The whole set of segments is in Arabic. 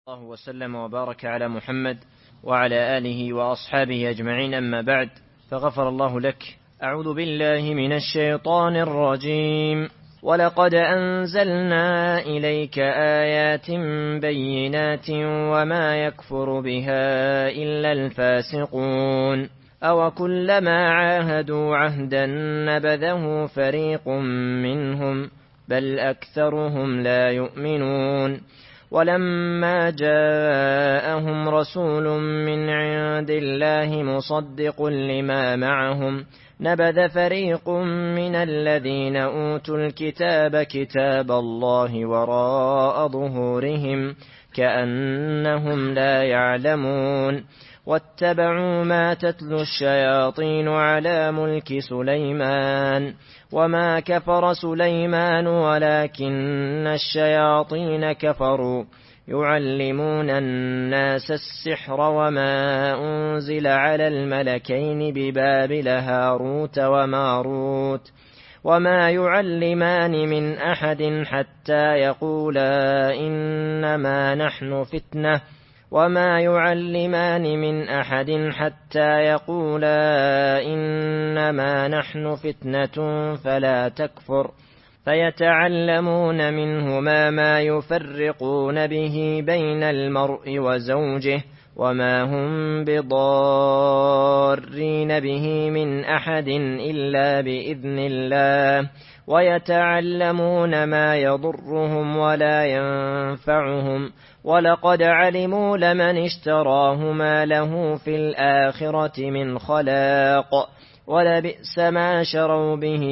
الله وسلم وبارك على محمد وعلى آله وأصحابه أجمعين، أما بعد، فغفر الله لك. أعوذ بالله من الشيطان الرجيم. ولقد أنزلنا إليك آيات بينات وما يكفر بها إلا الفاسقون. أوكلما عاهدوا عهدا نبذه فريق منهم بل أكثرهم لا يؤمنون. ولما جاءهم رسول من عند الله مصدق لما معهم نبذ فريق من الذين أوتوا الكتاب كتاب الله وراء ظهورهم كأنهم لا يعلمون. واتبعوا ما تتلو الشياطين على ملك سليمان وما كفر سليمان ولكن الشياطين كفروا يعلمون الناس السحر وما أنزل على الملكين ببابل هاروت وماروت وما يعلمان من أحد حتى يقولا إنما نحن فتنة فلا تكفر. فيتعلمون منهما ما يفرقون به بين المرء وزوجه وما هم بضارين به من أحد إلا بإذن الله. ويتعلمون ما يضرهم ولا ينفعهم ولقد علموا لمن اشتراه ما له في الآخرة من خلاق ولبئس ما شروا به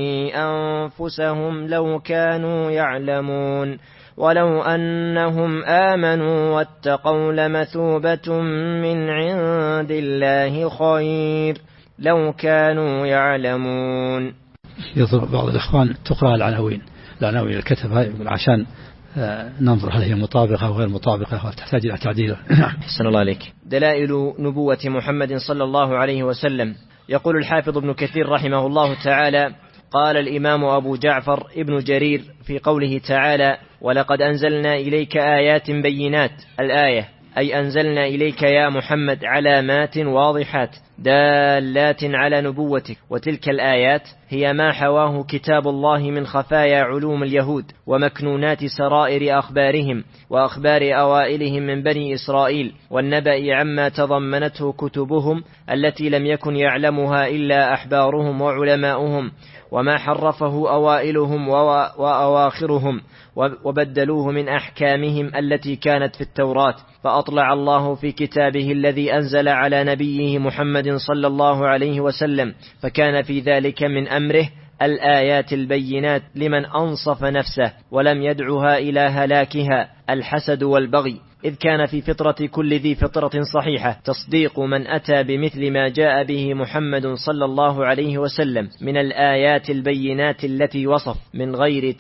أنفسهم لو كانوا يعلمون. ولو أنهم آمنوا واتقوا لمثوبة من عند الله خير لو كانوا يعلمون. يطلب بعض الإخوان تقرأ العناوين الكتبة عشان ننظر هل هي مطابقة أو غير مطابقة وتحتاج إلى تعديل. حسن الله عليك. دلائل نبوة محمد صلى الله عليه وسلم. يقول الحافظ ابن كثير رحمه الله تعالى: قال الإمام أبو جعفر ابن جرير في قوله تعالى: ولقد أنزلنا إليك آيات بينات، الآية أي أنزلنا إليك يا محمد علامات واضحات دالات على نبوتك. وتلك الآيات هي ما حواه كتاب الله من خفايا علوم اليهود ومكنونات سرائر أخبارهم وأخبار أوائلهم من بني إسرائيل، والنبأ عما تضمنته كتبهم التي لم يكن يعلمها إلا أحبارهم وعلماؤهم، وما حرفه أوائلهم وأواخرهم وبدلوه من أحكامهم التي كانت في التوراة. فأطلع الله في كتابه الذي أنزل على نبيه محمد صلى الله عليه وسلم، فكان في ذلك من أمره الآيات البينات لمن أنصف نفسه ولم يدعها إلى هلاكها الحسد والبغي، إذ كان في فطرة كل ذي فطرة صحيحة تصديق من أتى بمثل ما جاء به محمد صلى الله عليه وسلم من الآيات البينات التي وصف من غير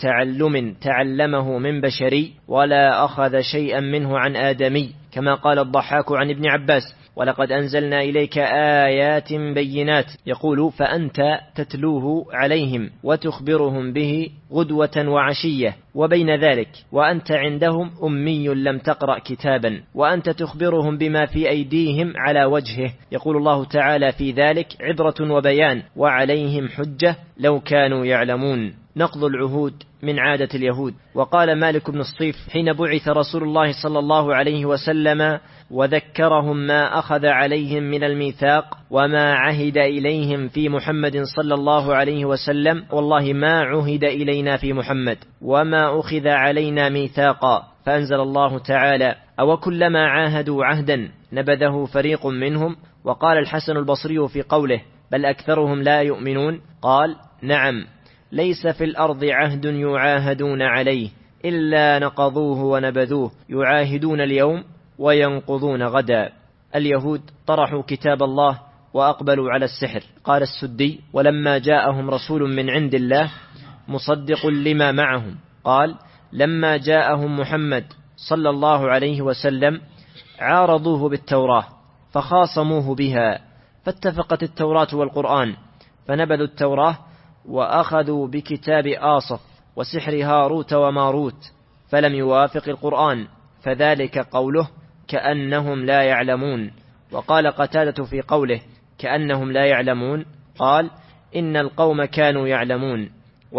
تعلمه من بشري ولا أخذ شيئا منه عن آدمي، كما قال الضحاك عن ابن عباس: ولقد أنزلنا إليك آيات بينات، يقول: فأنت تتلوه عليهم وتخبرهم به غدوة وعشية، وبين ذلك وأنت عندهم أمي لم تقرأ كتابا، وأنت تخبرهم بما في أيديهم على وجهه. يقول الله تعالى في ذلك: عبرة وبيان وعليهم حجة لو كانوا يعلمون. نقض العهود من عادة اليهود. وقال مالك بن الصيف حين بعث رسول الله صلى الله عليه وسلم وذكرهم ما أخذ عليهم من الميثاق وما عهد إليهم في محمد صلى الله عليه وسلم: والله ما عهد إلينا في محمد وما أخذ علينا ميثاقا. فأنزل الله تعالى: أوكلما عاهدوا عهدا نبذه فريق منهم. وقال الحسن البصري في قوله: بل أكثرهم لا يؤمنون، قال: نعم، ليس في الأرض عهد يعاهدون عليه إلا نقضوه ونبذوه، يعاهدون اليوم وينقضون غدا. اليهود طرحوا كتاب الله وأقبلوا على السحر. قال السدي: ولما جاءهم رسول من عند الله مصدق لما معهم، قال: لما جاءهم محمد صلى الله عليه وسلم عارضوه بالتوراة فخاصموه بها، فاتفقت التوراة والقرآن، فنبذوا التوراة وأخذوا بكتاب آصف وسحر هاروت وماروت، فلم يوافق القرآن، فذلك قوله: كأنهم لا يعلمون. وقال قتادة في قوله كأنهم لا يعلمون قال إن القوم كانوا يعلمون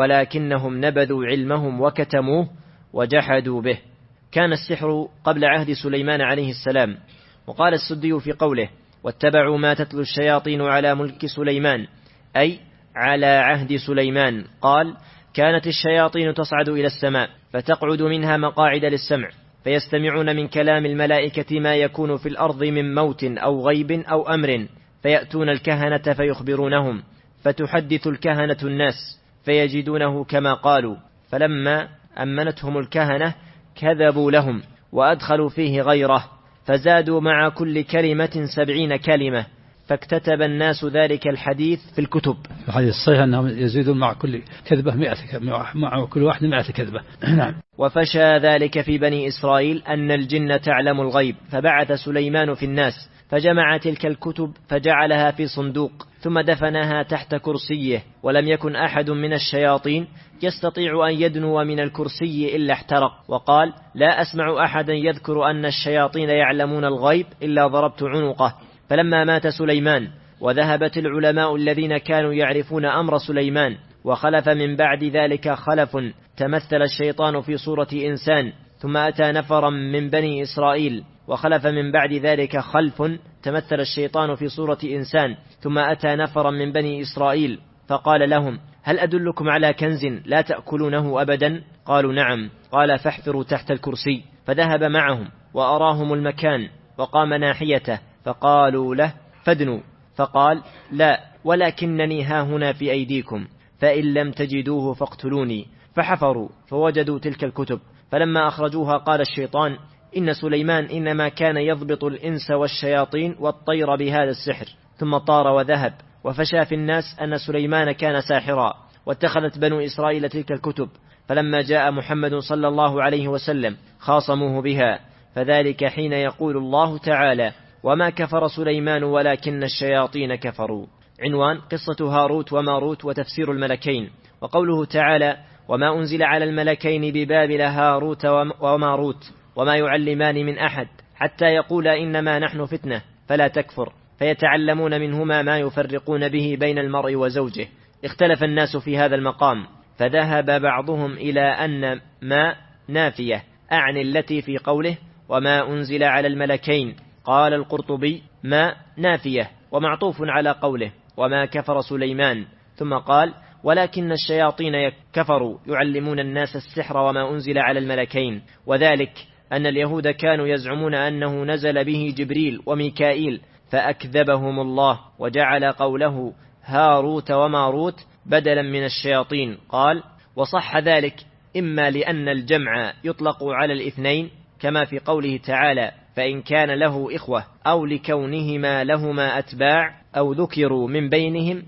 ولكنهم نبذوا علمهم وكتموه وجحدوا به. كان السحر قبل عهد سليمان عليه السلام. وقال السدي في قوله واتبعوا ما تتلو الشياطين على ملك سليمان أي على عهد سليمان. قال كانت الشياطين تصعد إلى السماء فتقعد منها مقاعد للسمع فيستمعون من كلام الملائكة ما يكون في الأرض من موت أو غيب أو أمر فيأتون الكهنة فيخبرونهم فتحدث الكهنة الناس فيجدونه كما قالوا، فلما أمنتهم الكهنة كذبوا لهم وأدخلوا فيه غيره فزادوا مع كل كلمة 70 كلمة فاكتتب الناس ذلك الحديث في الكتب. الحديث الصحيح أنهم يزيدون مع كل كذبة 100 مع كل واحد 100 كذبة. نعم. وفشى ذلك في بني إسرائيل أن الجن تعلم الغيب فبعث سليمان في الناس فجمع تلك الكتب فجعلها في صندوق ثم دفنها تحت كرسيه ولم يكن أحد من الشياطين يستطيع أن يدنو من الكرسي إلا احترق. وقال لا أسمع أحدا يذكر أن الشياطين يعلمون الغيب إلا ضربت عنقه. فلما مات سليمان وذهبت العلماء الذين كانوا يعرفون أمر سليمان وخلف من بعد ذلك خلف تمثل الشيطان في صورة إنسان ثم أتى نفرا من بني إسرائيل وخلف من بعد ذلك خلف تمثل الشيطان في صورة إنسان ثم أتى نفرا من بني إسرائيل فقال لهم هل أدلكم على كنز لا تأكلونه أبدا؟ قالوا نعم. قال فاحفروا تحت الكرسي فذهب معهم وأراهم المكان وقام ناحيته فقالوا له فادنوا فقال لا ولكنني ها هنا في أيديكم فإن لم تجدوه فاقتلوني. فحفروا فوجدوا تلك الكتب فلما أخرجوها قال الشيطان إن سليمان إنما كان يضبط الإنس والشياطين والطير بهذا السحر ثم طار وذهب. وفشى في الناس أن سليمان كان ساحرا واتخذت بنو إسرائيل تلك الكتب فلما جاء محمد صلى الله عليه وسلم خاصموه بها فذلك حين يقول الله تعالى وما كفر سليمان ولكن الشياطين كفروا. عنوان قصة هاروت وماروت وتفسير الملكين. وقوله تعالى وما أنزل على الملكين ببابل هاروت وماروت وما يعلمان من أحد حتى يقولا إنما نحن فتنة فلا تكفر فيتعلمون منهما ما يفرقون به بين المرء وزوجه. اختلف الناس في هذا المقام فذهب بعضهم إلى أن ما نافية أعني التي في قوله وما أنزل على الملكين. قال القرطبي ما نافية ومعطوف على قوله وما كفر سليمان ثم قال ولكن الشياطين كفروا يعلمون الناس السحر وما أنزل على الملكين. وذلك أن اليهود كانوا يزعمون أنه نزل به جبريل وميكائيل فأكذبهم الله وجعل قوله هاروت وماروت بدلا من الشياطين. قال وصح ذلك إما لأن الجمع يطلق على الاثنين كما في قوله تعالى فإن كان له إخوة أو لكونهما لهما أتباع أو ذكروا من بينهم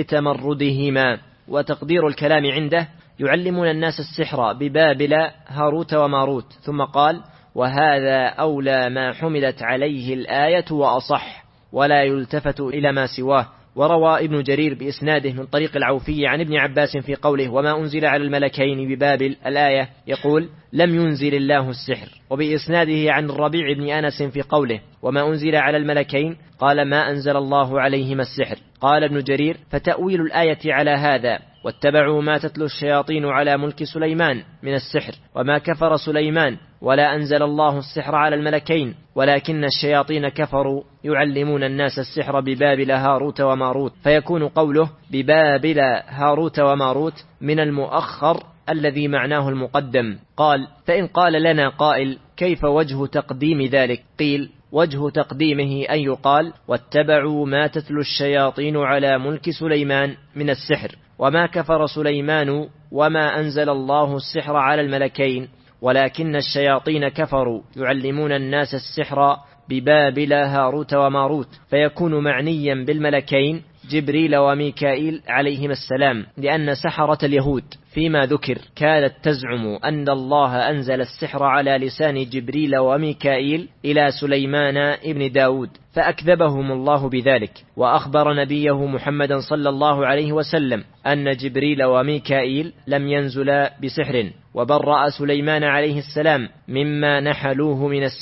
لتمردهما. وتقدير الكلام عنده يعلمون الناس السحر ببابل هاروت وماروت. ثم قال وهذا أولى ما حملت عليه الآية وأصح ولا يلتفت إلى ما سواه. وروى ابن جرير بإسناده من طريق العوفي عن ابن عباس في قوله وما أنزل على الملكين ببابل الآية يقول لم ينزل الله السحر. وبإسناده عن الربيع بن أنس في قوله وما أنزل على الملكين قال ما أنزل الله عليهما السحر. قال ابن جرير فتأويل الآية على هذا واتبعوا ما تتلو الشياطين على ملك سليمان من السحر وما كفر سليمان ولا أنزل الله السحر على الملكين ولكن الشياطين كفروا يعلمون الناس السحر ببابل هاروت وماروت. فيكون قوله ببابل هاروت وماروت من المؤخر الذي معناه المقدم. قال فإن قال لنا قائل كيف وجه تقديم ذلك؟ قيل وجه تقديمه أن يقال واتبعوا ما تتلو الشياطين على ملك سليمان من السحر وما كفر سليمان وما أنزل الله السحر على الملكين ولكن الشياطين كفروا يعلمون الناس السحر ببابل هاروت وماروت. فيكون معنيا بالملكين جبريل وميكائيل عليهما السلام لأن سحرة اليهود فيما ذكر كانت تزعم أن الله أنزل السحر على لسان جبريل وميكائيل إلى سليمان ابن داود فأكذبهم الله بذلك. وأخبر نبيه محمدا صلى الله عليه وسلم أن جبريل وميكائيل لم ينزلا بسحر وبرأ سليمان عليه السلام مما نحلوه من السحر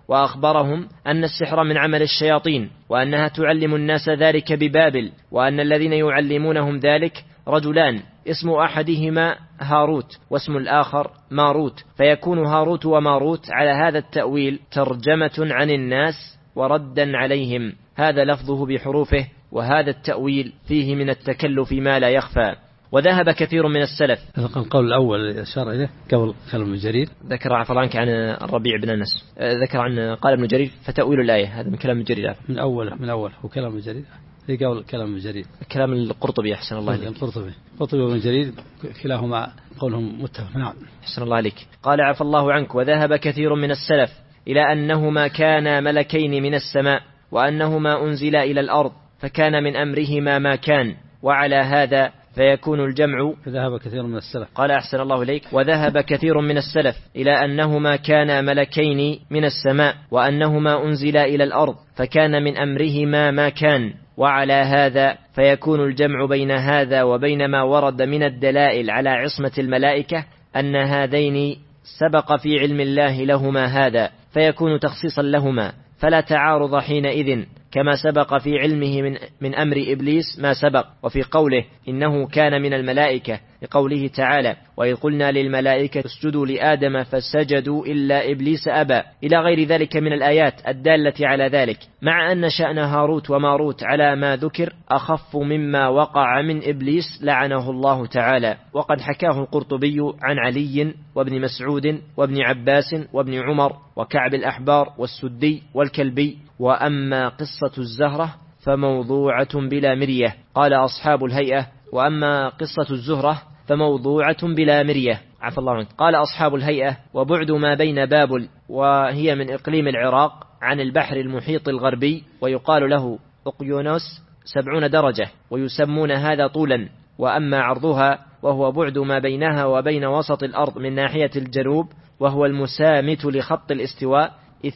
وأخبرهم أن السحر من عمل الشياطين، وأنها تعلم الناس ذلك ببابل، وأن الذين يعلمونهم ذلك رجلان، اسم أحدهما هاروت واسم الآخر ماروت، فيكون هاروت وماروت على هذا التأويل ترجمة عن الناس وردا عليهم. هذا لفظه بحروفه، وهذا التأويل فيه من التكلف ما لا يخفى. وذهب كثير من السلف. القول الأول أشار إليه قبل كلام ابن جرير، ذكر عفوا عنك عن الربيع بن أنس، ذكر عن قال ابن جرير فتأويل الآية، هذا من كلام ابن جرير. من أول وكلام ابن جرير قبل كلام ابن جرير، كلام القرطبي أحسن الله عليك. القرطبي وابن جرير كلاهما قولهم متفق. نعم أحسن الله عليك. قال عفى الله عنك: وذهب كثير من السلف إلى أنهما كانا ملكين من السماء، وأنهما أنزلا إلى الأرض، فكان من أمرهما ما كان، وعلى هذا فيكون الجمع. فذهب كثير من السلف. قال أحسن الله إليك: وذهب كثير من السلف إلى أنهما كانا ملكين من السماء، وأنهما أنزلا إلى الأرض، فكان من أمرهما ما كان، وعلى هذا فيكون الجمع بين هذا وبين ما ورد من الدلائل على عصمة الملائكة، أن هذين سبق في علم الله لهما هذا، فيكون تخصيصا لهما، فلا تعارض حينئذ، كما سبق في علمه من أمر إبليس ما سبق. وفي قوله إنه كان من الملائكة لقوله تعالى: وإذ قلنا للملائكة اسجدوا لآدم فسجدوا إلا إبليس أبى، إلى غير ذلك من الآيات الدالة على ذلك، مع أن شأن هاروت وماروت على ما ذكر أخف مما وقع من إبليس لعنه الله تعالى. وقد حكاه القرطبي عن علي وابن مسعود وابن عباس وابن عمر وكعب الأحبار والسدي والكلبي. وأما قصة الزهرة فموضوعة بلا مرية. قال أصحاب الهيئة: وأما قصة الزهرة فموضوعة بلا مرية. عفى الله عنك. قال أصحاب الهيئة: وبعد ما بين بابل، وهي من إقليم العراق، عن البحر المحيط الغربي، ويقال له أقيونوس، 70 درجة، ويسمون هذا طولا. وأما عرضها وهو بعد ما بينها وبين وسط الأرض من ناحية الجنوب، وهو المسامت لخط الاستواء،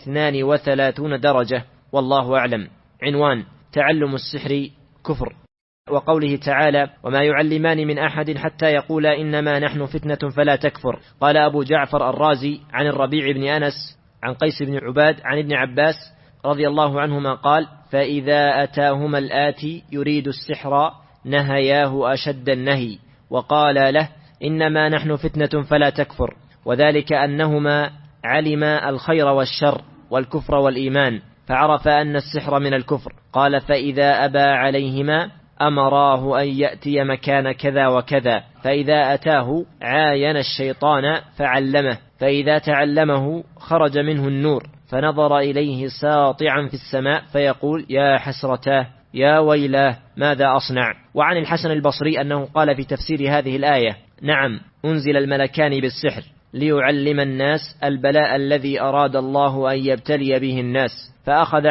32 درجة، والله أعلم. عنوان: تعلم السحر كفر. وقوله تعالى: وما يعلمان من أحد حتى يقولا إنما نحن فتنة فلا تكفر. قال أبو جعفر الرازي عن الربيع بن أنس عن قيس بن عباد عن ابن عباس رضي الله عنهما قال: فإذا أتاهما الآتي يريد السحر نهياه أشد النهي، وقال له: إنما نحن فتنة فلا تكفر، وذلك أنهما علما الخير والشر والكفر والإيمان، فعرف أن السحر من الكفر. قال: فإذا أبى عليهما أمراه أن يأتي مكان كذا وكذا، فإذا أتاه عاين الشيطان فعلمه، فإذا تعلمه خرج منه النور، فنظر إليه ساطعا في السماء فيقول: يا حسرتاه، يا ويلاه، ماذا أصنع؟ وعن الحسن البصري أنه قال في تفسير هذه الآية: نعم، أنزل الملكان بالسحر ليعلم الناس البلاء الذي أراد الله أن يبتلي به الناس، فأخذ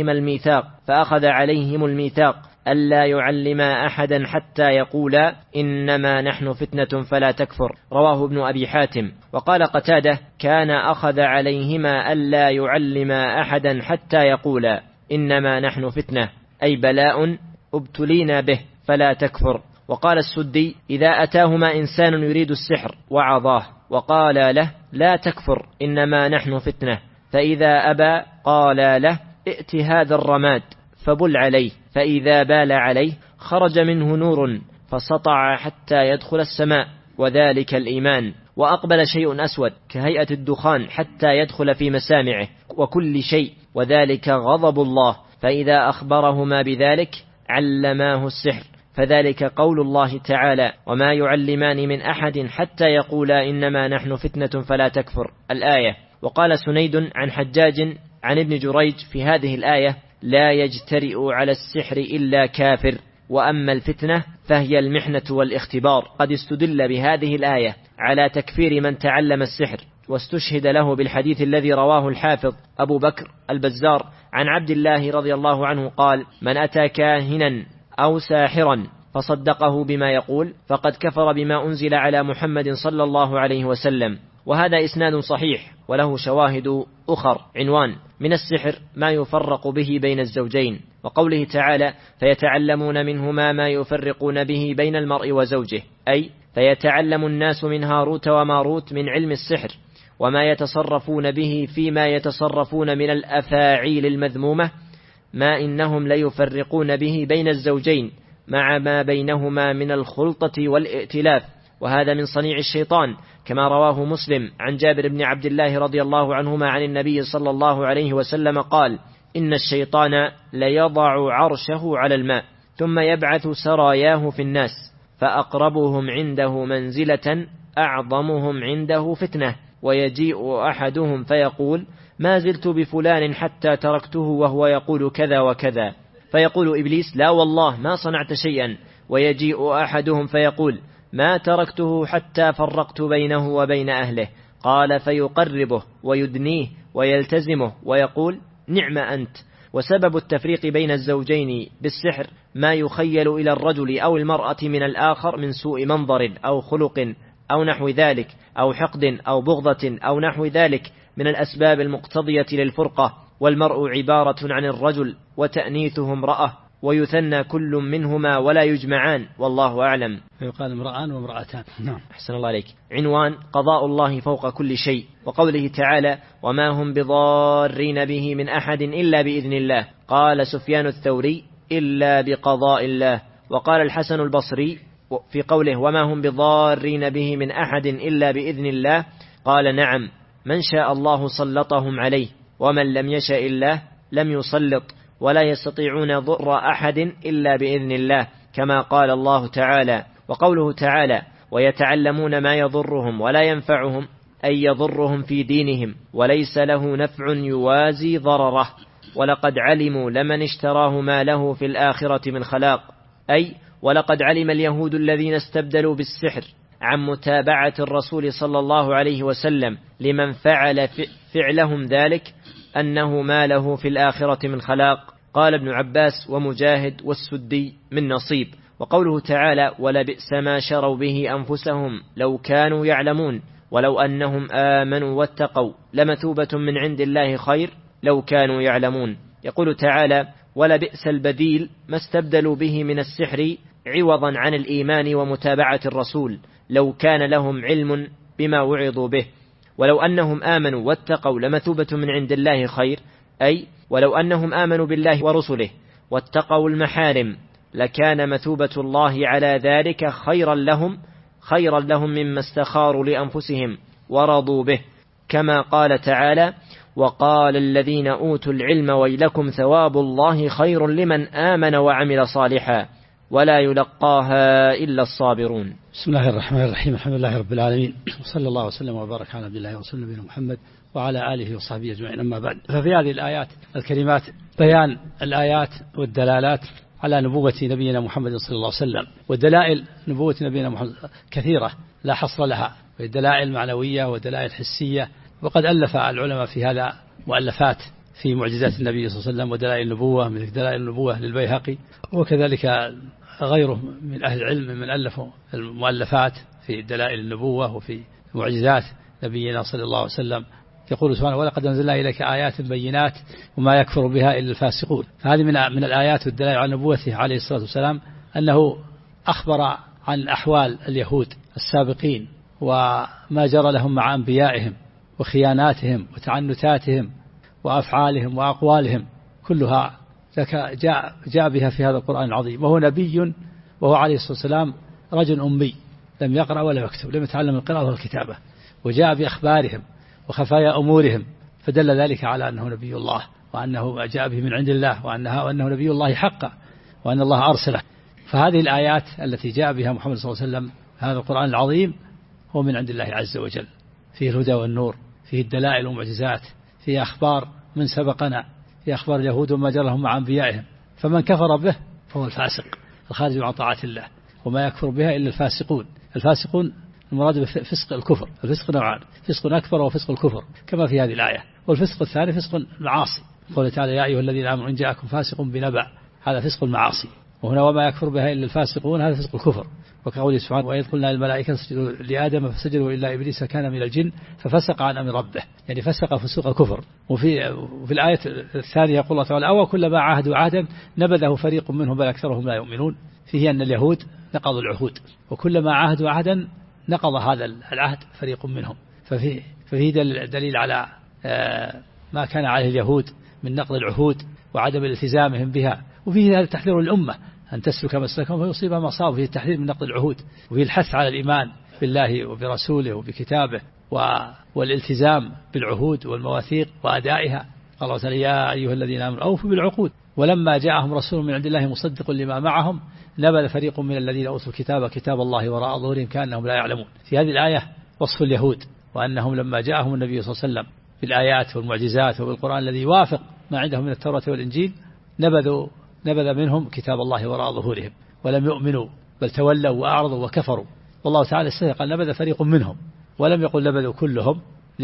عليهم الميثاق ألا يعلما أحدا حتى يقولا إنما نحن فتنة فلا تكفر. رواه ابن أبي حاتم. وقال قتادة: كان أخذ عليهما ألا يعلما أحدا حتى يقولا إنما نحن فتنة، أي بلاء ابتلينا به فلا تكفر. وقال السدي: إذا أتاهما إنسان يريد السحر وعظاه وقال له: لا تكفر إنما نحن فتنة، فإذا أبى قال له: ائت هذا الرماد فبل عليه، فإذا بال عليه خرج منه نور فسطع حتى يدخل السماء، وذلك الإيمان. وأقبل شيء أسود كهيئة الدخان حتى يدخل في مسامعه وكل شيء، وذلك غضب الله، فإذا أخبرهما بذلك علماه السحر، فذلك قول الله تعالى: وما يعلمان من أحد حتى يقولا إنما نحن فتنة فلا تكفر، الآية. وقال سنيد عن حجاج عن ابن جريج في هذه الآية: لا يجترئ على السحر إلا كافر، وأما الفتنة فهي المحنة والاختبار. قد استدل بهذه الآية على تكفير من تعلم السحر، واستشهد له بالحديث الذي رواه الحافظ أبو بكر البزار عن عبد الله رضي الله عنه قال: من أتى كاهنا أو ساحرا فصدقه بما يقول فقد كفر بما أنزل على محمد صلى الله عليه وسلم. وهذا إسناد صحيح وله شواهد أخر. عنوان: من السحر ما يفرق به بين الزوجين. وقوله تعالى: فيتعلمون منهما ما يفرقون به بين المرء وزوجه، أي فيتعلم الناس من هاروت وماروت من علم السحر، وما يتصرفون به فيما يتصرفون من الأفاعيل المذمومة، ما إنهم ليفرقون به بين الزوجين مع ما بينهما من الخلطة والائتلاف، وهذا من صنيع الشيطان، كما رواه مسلم عن جابر بن عبد الله رضي الله عنهما عن النبي صلى الله عليه وسلم قال: إن الشيطان ليضع عرشه على الماء ثم يبعث سراياه في الناس، فأقربهم عنده منزلة أعظمهم عنده فتنة، ويجيء أحدهم فيقول: ما زلت بفلان حتى تركته وهو يقول كذا وكذا، فيقول إبليس: لا والله ما صنعت شيئا، ويجيء أحدهم فيقول: ما تركته حتى فرقت بينه وبين أهله، قال: فيقربه ويدنيه ويلتزمه ويقول: نعم أنت. وسبب التفريق بين الزوجين بالسحر ما يخيل إلى الرجل أو المرأة من الآخر من سوء منظر أو خلق أو نحو ذلك، أو حقد أو بغضة أو نحو ذلك من الأسباب المقتضية للفرقة، والمرء عبارة عن الرجل وتأنيثه امرأة، ويثنى كل منهما ولا يجمعان، والله أعلم. فيقال امرأان وامرأتان. نعم. أحسن الله عليك. عنوان: قضاء الله فوق كل شيء، وقوله تعالى: وما هم بضارين به من أحد إلا بإذن الله. قال سفيان الثوري: إلا بقضاء الله. وقال الحسن البصري في قوله: وما هم بضارين به من أحد إلا بإذن الله، قال: نعم، من شاء الله سلطهم عليه، ومن لم يشاء الله لم يسلط، ولا يستطيعون ضر أحد إلا بإذن الله، كما قال الله تعالى. وقوله تعالى: ويتعلمون ما يضرهم ولا ينفعهم، أي يضرهم في دينهم، وليس له نفع يوازي ضرره، ولقد علموا لمن اشتراه ما له في الآخرة من خلاق، أي ولقد علم اليهود الذين استبدلوا بالسحر عن متابعة الرسول صلى الله عليه وسلم لمن فعل فعلهم ذلك أنه ما له في الآخرة من خلاق. قال ابن عباس ومجاهد والسدي من نصيب. وقوله تعالى: ولبئس ما شروا به أنفسهم لو كانوا يعلمون، ولو أنهم آمنوا واتقوا لمثوبة من عند الله خير لو كانوا يعلمون. يقول تعالى: ولبئس البديل ما استبدلوا به من السحر عوضا عن الإيمان ومتابعة الرسول لو كان لهم علم بما وعظوا به، ولو أنهم آمنوا واتقوا لمثوبة من عند الله خير، أي ولو أنهم آمنوا بالله ورسله واتقوا المحارم لكان مثوبة الله على ذلك خيرا لهم مما استخاروا لأنفسهم ورضوا به، كما قال تعالى: وقال الذين أوتوا العلم ويلكم ثواب الله خير لمن آمن وعمل صالحا ولا يلقاها إلا الصابرون. بسم الله الرحمن الرحيم. الحمد لله رب العالمين، وصلى الله وسلم وبارك على عبد الله ورسوله نبينا محمد وعلى آله وصحبه أجمعين، أما بعد. ففي هذه الآيات الكريمات بيان الآيات والدلالات على نبوة نبينا محمد صلى الله عليه وسلم، ودلائل نبوة نبينا محمد كثيرة لا حصر لها، ودلائل معنوية ودلائل حسية، وقد ألف العلماء في هذا مؤلفات في معجزات النبي صلى الله عليه وسلم ودلائل النبوة، من دلائل النبوة للبيهقي، وكذلك غيره من أهل العلم من ألفوا المؤلفات في دلائل النبوة وفي معجزات نبينا صلى الله عليه وسلم. يقول سبحانه: ولقد أنزلنا إليك آيات بينات وما يكفر بها إلا الفاسقون. فهذه من الآيات والدلائل على نبوته عليه الصلاة والسلام، أنه أخبر عن أحوال اليهود السابقين وما جرى لهم مع أنبيائهم وخياناتهم وتعنتاتهم وأفعالهم وأقوالهم، كلها جاء بها في هذا القرآن العظيم. وهو نبي، وهو عليه الصلاة والسلام رجل أمي لم يقرأ ولا يكتب، لم يتعلم القراءة والكتابة، وجاء بأخبارهم وخفايا أمورهم، فدل ذلك على أنه نبي الله، وأنه جاء به من عند الله، وأنه نبي الله حقا، وأن الله أرسله. فهذه الآيات التي جاء بها محمد صلى الله عليه وسلم هذا القرآن العظيم هو من عند الله عز وجل، فيه الهدى والنور، فيه الدلائل والمعجزات، فيه أخبار من سبقنا، فيه أخبار اليهود وما جرى لهم مع أنبيائهم. فمن كفر به فهو الفاسق الخارج عن طاعة الله، وما يكفر بها إلا الفاسقون. الفاسقون المراد بفسق الكفر، الفسق نوعان: فسق أكبر وفسق الكفر، كما في هذه الآية. والفسق الثاني فسق المعاصي، قال تعالى: يا أيها الذين آمنوا إن جاءكم فاسق بنبأ، هذا فسق المعاصي. وهنا وما يكفر بها إلا الفاسقون، هذا فسق الكفر. وكقوله سبحانه: وإذ قلنا للملائكة اسجدوا لآدم فسجدوا إلا إبليس كان من الجن ففسق عن أمر ربه، يعني فسق فسوق الكفر. وفي الآية الثانية يقول الله تعالى: أو كلما عاهدوا عهدا نبذه فريق منهم بل أكثرهم لا يؤمنون. فيه أن اليهود نقضوا العهود، وكلما عاهدوا عهدا نقض هذا العهد فريق منهم. ففي ففيه دليل على ما كان عليه اليهود من نقض العهود وعدم التزامهم بها، وفيه هذا تحذير الأمة أن تسلك مسلكهم فيصيب ما صاب، وفيه التحذير من نقض العهود، وفيه الحث على الإيمان بالله وبرسوله وبكتابه والالتزام بالعهود والمواثيق وأدائها. قال الله تعالى: يا أيها الذين آمنوا أوفوا بالعقود. ولما جاءهم رسول من عند الله مصدق لما معهم نبذ فريق من الذين أوتوا الكتاب كتاب الله وراء ظهورهم كأنهم لا يعلمون. في هذه الآية وصف اليهود، وأنهم لما جاءهم النبي صلى الله عليه وسلم بالآيات والمعجزات وبالقرآن الذي يوافق ما عندهم من التوراة والإنجيل نبذ منهم كتاب الله وراء ظهورهم ولم يؤمنوا، بل تولوا وأعرضوا وكفروا. والله تعالى قال نبذ فريق منهم، ولم يقل نبذوا كلهم،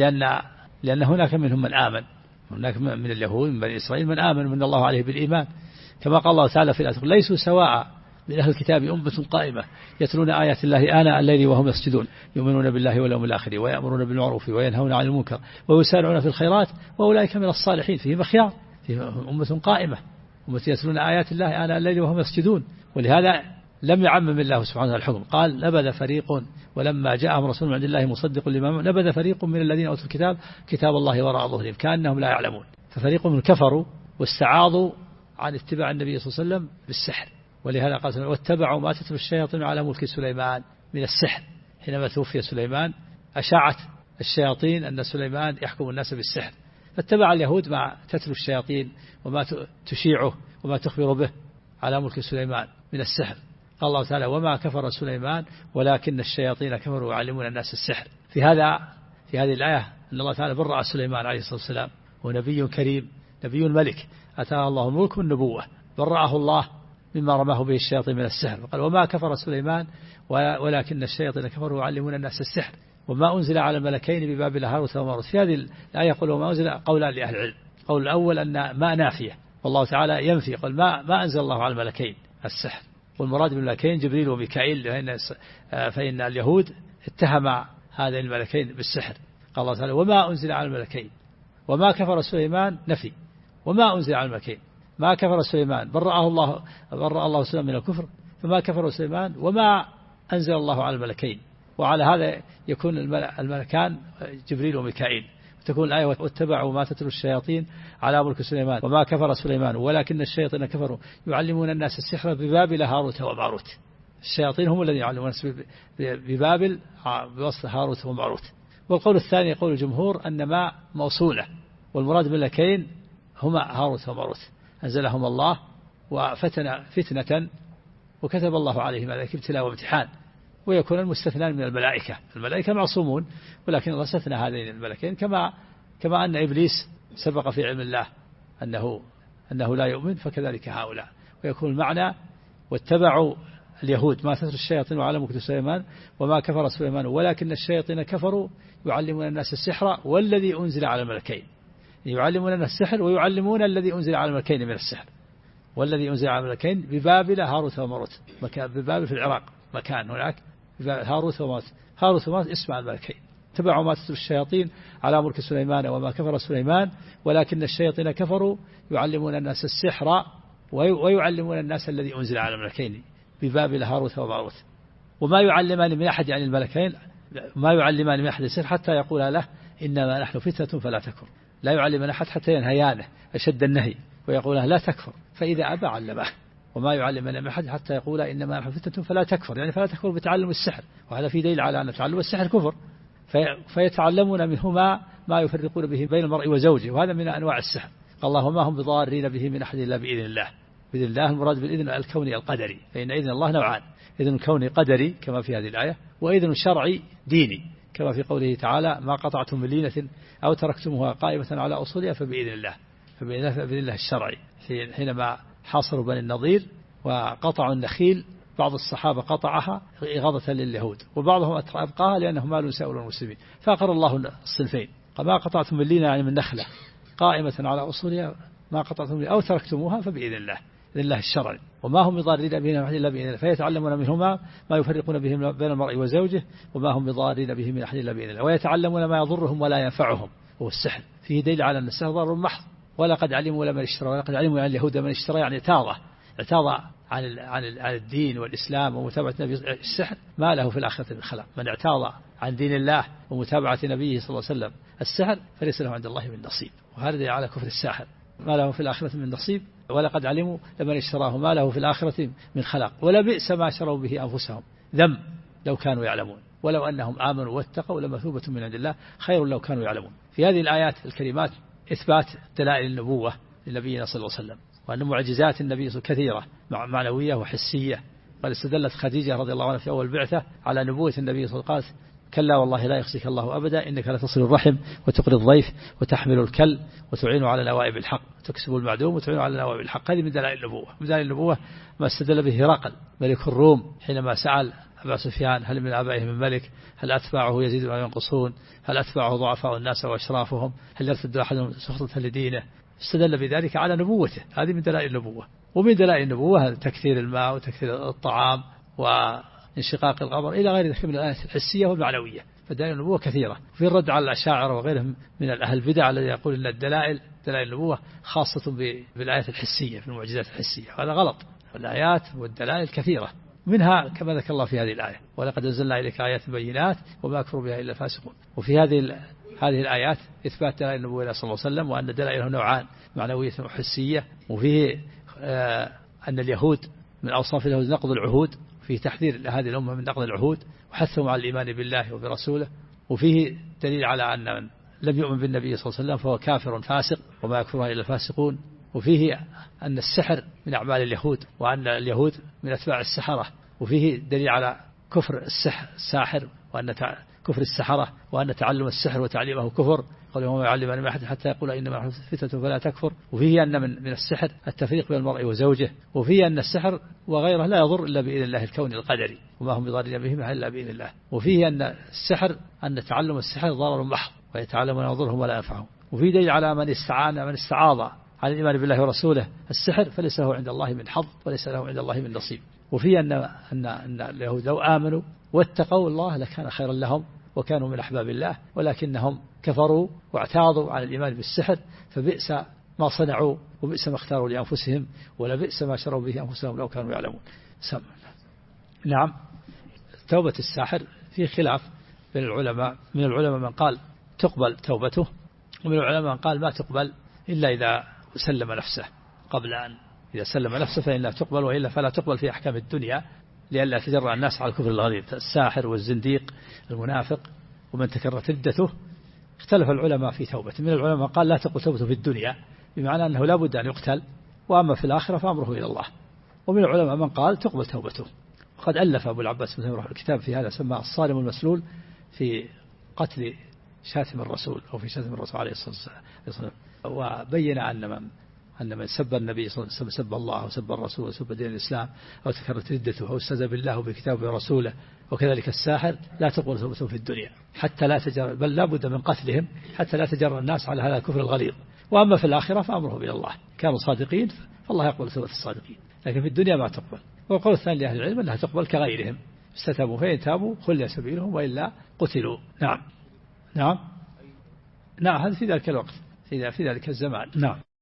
لأن هناك منهم من آمن، هناك من اليهود من بني إسرائيل من آمن من الله عليه بالإيمان، كما قال الله تعالى في الآية: ليسوا سواء من أهل الكتاب أمة قائمة يتلون آيات الله آناء الليل وهم يسجدون يؤمنون بالله واليوم الآخر ويأمرون بالمعروف وينهون عن المنكر ويسارعون في الخيرات وأولئك من الصالحين. فيهم أخيار، فيهم أمة قائمة، أمة يتلون آيات الله آناء الليل وهم يسجدون. ولهذا لم يعمم الله سبحانه وتعالى الحكم، قال نبذ فريق ولما جاءهم رسول من عند الله مصدق لما نبذ فريق من الذين أوتوا الكتاب كتاب الله وراء ظهورهم كأنهم لا يعلمون. ففريق من كفروا واستعاضوا عن اتباع النبي صلى الله عليه وسلم بالسحر، ولهذا قال: واتبعوا ما تتلو الشياطين على ملك سليمان من السحر. حينما توفي سليمان أشاعت الشياطين أن سليمان يحكم الناس بالسحر، فاتبع اليهود ما تتلو الشياطين وما تشيعه وما تخبر به على ملك سليمان من السحر. قال الله تعالى: وما كفر سليمان ولكن الشياطين كفروا يعلمون الناس السحر. في هذه الآية أن الله تعالى برأ سليمان عليه الصلاة والسلام، هو نبي كريم، نبي ملك أتاه الله الملك والنبوة، برأه الله مما رماه به الشياطين من السحر. وقال: وما كفر سليمان ولكن الشياطين كفروا يعلمون الناس السحر وما أنزل على الملكين ببابل هاروت وماروت. في هذه الآية يقول: وما أنزل، قولان لأهل العلم. قول الأول أن ما نافية، والله تعالى ينفي، قال ما أنزل الله على الملكين السحر، والمراد بالملكين جبريل وميكائيل، فإن اليهود اتهم هذين الملكين بالسحر. قال الله تعالى: وما أنزل على الملكين. وما كفر سليمان نفي، وما أنزل على الملكين، ما كفر سليمان برأ الله سليمان من الكفر، فما كفر سليمان وما أنزل الله على الملكين. وعلى هذا يكون الملكان جبريل وميكائيل، وتكون الآية: واتبعوا ما تتلو الشياطين على ملك سليمان وما كفر سليمان ولكن الشياطين كفروا يعلمون الناس السحر ببابل هاروت وماروت. الشياطين هم الذين يعلمون الناس ببابل بوصف هاروت وماروت. والقول الثاني قول الجمهور أن ما موصولة، والمراد بالملكين هما هاروت وماروت، أنزلهم الله فتنة وكتب الله عليهم ذلك ابتلاء وامتحان، ويكون المستثنان من الملائكة معصومون، ولكن الله استثنى هذين الملكين كما أن إبليس سبق في علم الله أنه لا يؤمن، فكذلك هؤلاء. ويكون المعنى: واتبعوا اليهود ما تتلو الشياطين على ملك سليمان وما كفر سليمان ولكن الشياطين كفروا يعلمون الناس السحر والذي أنزل على الملكين، يعلمون الناس السحر ويعلمون الذي أنزل على الملكين من السحر، والذي أنزل على الملكين ببابل هاروت وماروت. ببابل في العراق مكان هناك، هاروت وماروت اسم الملكين. تبعوا ما تتلو الشياطين على ملك سليمان وما كفر سليمان ولكن الشياطين كفروا يعلمون الناس السحر ويعلمون الناس الذي أنزل على الملكين ببابل هاروت وماروت. وما يعلمان من أحد يعني الملكين، ما يعلمان من أحد السحر حتى يقول له إنما نحن فتنة فلا تكفر. لا يعلم أحد حتى ينهيانه أشد النهي ويقول له لا تكفر، فإذا أبى علمه. وما يعلم من أحد حتى يقول إنما نحن فتنة فلا تكفر، يعني فلا تكفر بتعلم السحر، وهذا في دليل على أن تعلم السحر كفر. فيتعلمون منهما ما يفرقون به بين المرء وزوجه، وهذا من أنواع السحر. قال الله: وما هم بضارين به من أحد إلا بإذن الله. بإذن الله المراد بالإذن الكوني القدري، فإن إذن الله نوعان: إذن كوني قدري كما في هذه الآية، وإذن شرعي ديني كما في قوله تعالى: ما قطعتم من لينة أو تركتموها قائمة على أصولها فبإذن الله. فبإذن الله الشرعي. حينما حاصروا بني النضير وقطعوا النخيل، بعض الصحابة قطعها إغاظة لليهود، وبعضهم أبقاها لأنه مال سائر المسلمين، فأقر الله الصنفين. ما قطعتم من لينة يعني من نخلة قائمة على أصولها ما قطعتم أو تركتموها فبإذن الله، بإذن الله الشرعي. وما هم بضارين به إلا بإذن الله، فيتعلمون منهما ما يفرقون به بين المرء وزوجه، وما هم بضارين به من أحد إلا بإذن الله، ويتعلمون ما يضرهم ولا ينفعهم، هو السحر. فيه دليل على أن السحر ضار محض. ولقد علموا لمن اشترى، ولقد علموا عن اليهود من اشترى يعني تاضة، اعتاض عن الدين والإسلام ومتابعة النبي السحر ما له في الآخرة من خلاق. من اعتاض عن دين الله ومتابعة نبيه صلى الله عليه وسلم السحر فليس له عند الله من نصيب. وهذا على كفر الساحر، ما له في الآخرة من نصيب ولقد علموا لمن اشتراه ما له في الآخرة من خلاق ولا بئس ما شروا به أنفسهم ذم لو كانوا يعلمون ولو أنهم آمنوا واتقوا لمثوبة من عند الله خير لو كانوا يعلمون. في هذه الآيات الكريمات إثبات دلائل النبوة لنبينا صلى الله عليه وسلم، وأن معجزات النبي كثيرة معنوية وحسية. قد استدلت خديجة رضي الله عنها في أول بعثة على نبوة النبي صلى الله عليه وسلم، قالت كلا والله لا يخزيك الله أبدا إنك لتصل الرحم وتقري الضيف وتحمل الكل وتعين على نوائب الحق تكسب المعدوم وتعين على نوائب الحق. هذه من دلائل النبوة. من دلائل النبوة ما استدل به هرقل ملك الروم حينما سأل أبا سفيان هل من آبائه من ملك، هل أتباعه يزيدون وينقصون، هل أتباعه ضعفاء الناس وأشرافهم، هل يرتد أحدهم سخطة لدينه، استدل بذلك على نبوته. هذه من دلائل النبوة. ومن دلائل النبوة تكثير الماء وتكثير الطعام وانشقاق القمر إلى غير ذلك من الآيات الحسية والمعنوية. فدلائل النبوة كثيرة. في الرد على الأشاعرة وغيرهم من أهل البدع الذي يقول أن دلائل النبوة خاصة بالآيات الحسية في المعجزات الحسية، هذا غلط. الآيات والدلائل كثيرة، منها كما ذكر الله في هذه الآية ولقد أنزلنا إليك آيات بينات وما يكفر بها إلا الفاسقون. وفي هذه الآيات إثبات دلائل النبوة صلى الله عليه وسلم، وأن دلائله نوعان معنوية وحسية. وفيه أن اليهود من أوصاف اليهود نقض العهود، في تحذير هذه الأمة من نقض العهود وحثهم على الإيمان بالله وبرسوله. وفيه دليل على أن من لم يؤمن بالنبي صلى الله عليه وسلم فهو كافر فاسق وما يكفر بها إلا الفاسقون. وفيه أن السحر من أعمال اليهود وأن اليهود من أتباع السحرة. وفيه دليل على كفر الساحر وأن كفر السحرة وأن تعلم السحر وتعليمه كفر. قال وما يعلمان من أحد حتى يقول إنما فتنة فلا تكفر. وفيه أن من السحر التفريق بين المرء وزوجه. وفيه أن السحر وغيره لا يضر إلا بإذن الله الكون القدري وما هم بضارين به إلا بإذن الله. وفيه أن السحر أن تعلم السحر ضرر محض ويتعلمون يضرهم ولا ينفعهم. وفيه دليل على من استعاض على الإيمان بالله ورسوله السحر فليس له عند الله من حظ وليس له عند الله من نصيب. وفيه أن اليهود لو آمنوا واتقوا الله لكان خيرا لهم وكانوا من أحباب الله، ولكنهم كفروا واعتاضوا على الإيمان بالسحر فبئس ما صنعوا وبئس ما اختاروا لأنفسهم ولبئس ما شروا به أنفسهم لو كانوا يعلمون. نعم. توبة الساحر في خلاف بين العلماء. من العلماء من قال تقبل توبته، ومن العلماء من قال ما تقبل إلا إذا سلم نفسه قبل أن إذا سلم نفسه فإنها تقبل، وإلا فلا تقبل في أحكام الدنيا لئلا يتجرأ الناس على الكفر الغليظ. الساحر والزنديق المنافق ومن تكررت ردته اختلف العلماء في توبته. من العلماء قال لا تقبل توبته في الدنيا بمعنى أنه لا بد أن يقتل، وأما في الآخرة فأمره إلى الله. ومن العلماء من قال تقبل توبته. وقد ألف أبو العباس بن تيمية الكتاب في هذا سماه الصارم المسلول في قتل شاتم الرسول أو في شاتم الرسول عليه الصلاة والسلام، وبين أن من سب النبي صلى الله عليه وسلم سب الله وسب الرسول وسب دين الإسلام أو تكررت ردته أو استهزأ بالله وبكتابه ورسوله. وكذلك الساحر لا تقبل توبته في الدنيا حتى لا تجرى، بل لا بد من قتلهم حتى لا تجرى الناس على هذا الكفر الغليظ. وأما في الآخرة فأمره إلى الله، كانوا صادقين فالله يقبل توبة الصادقين، لكن في الدنيا ما تقبل. والقول الثاني لأهل العلم أنها تقبل كغيرهم، استتابوا فإن تابوا خلي سبيلهم وإلا قتلوا. نعم هذا في ذلك الوقت في ذلك الزمان. نعم.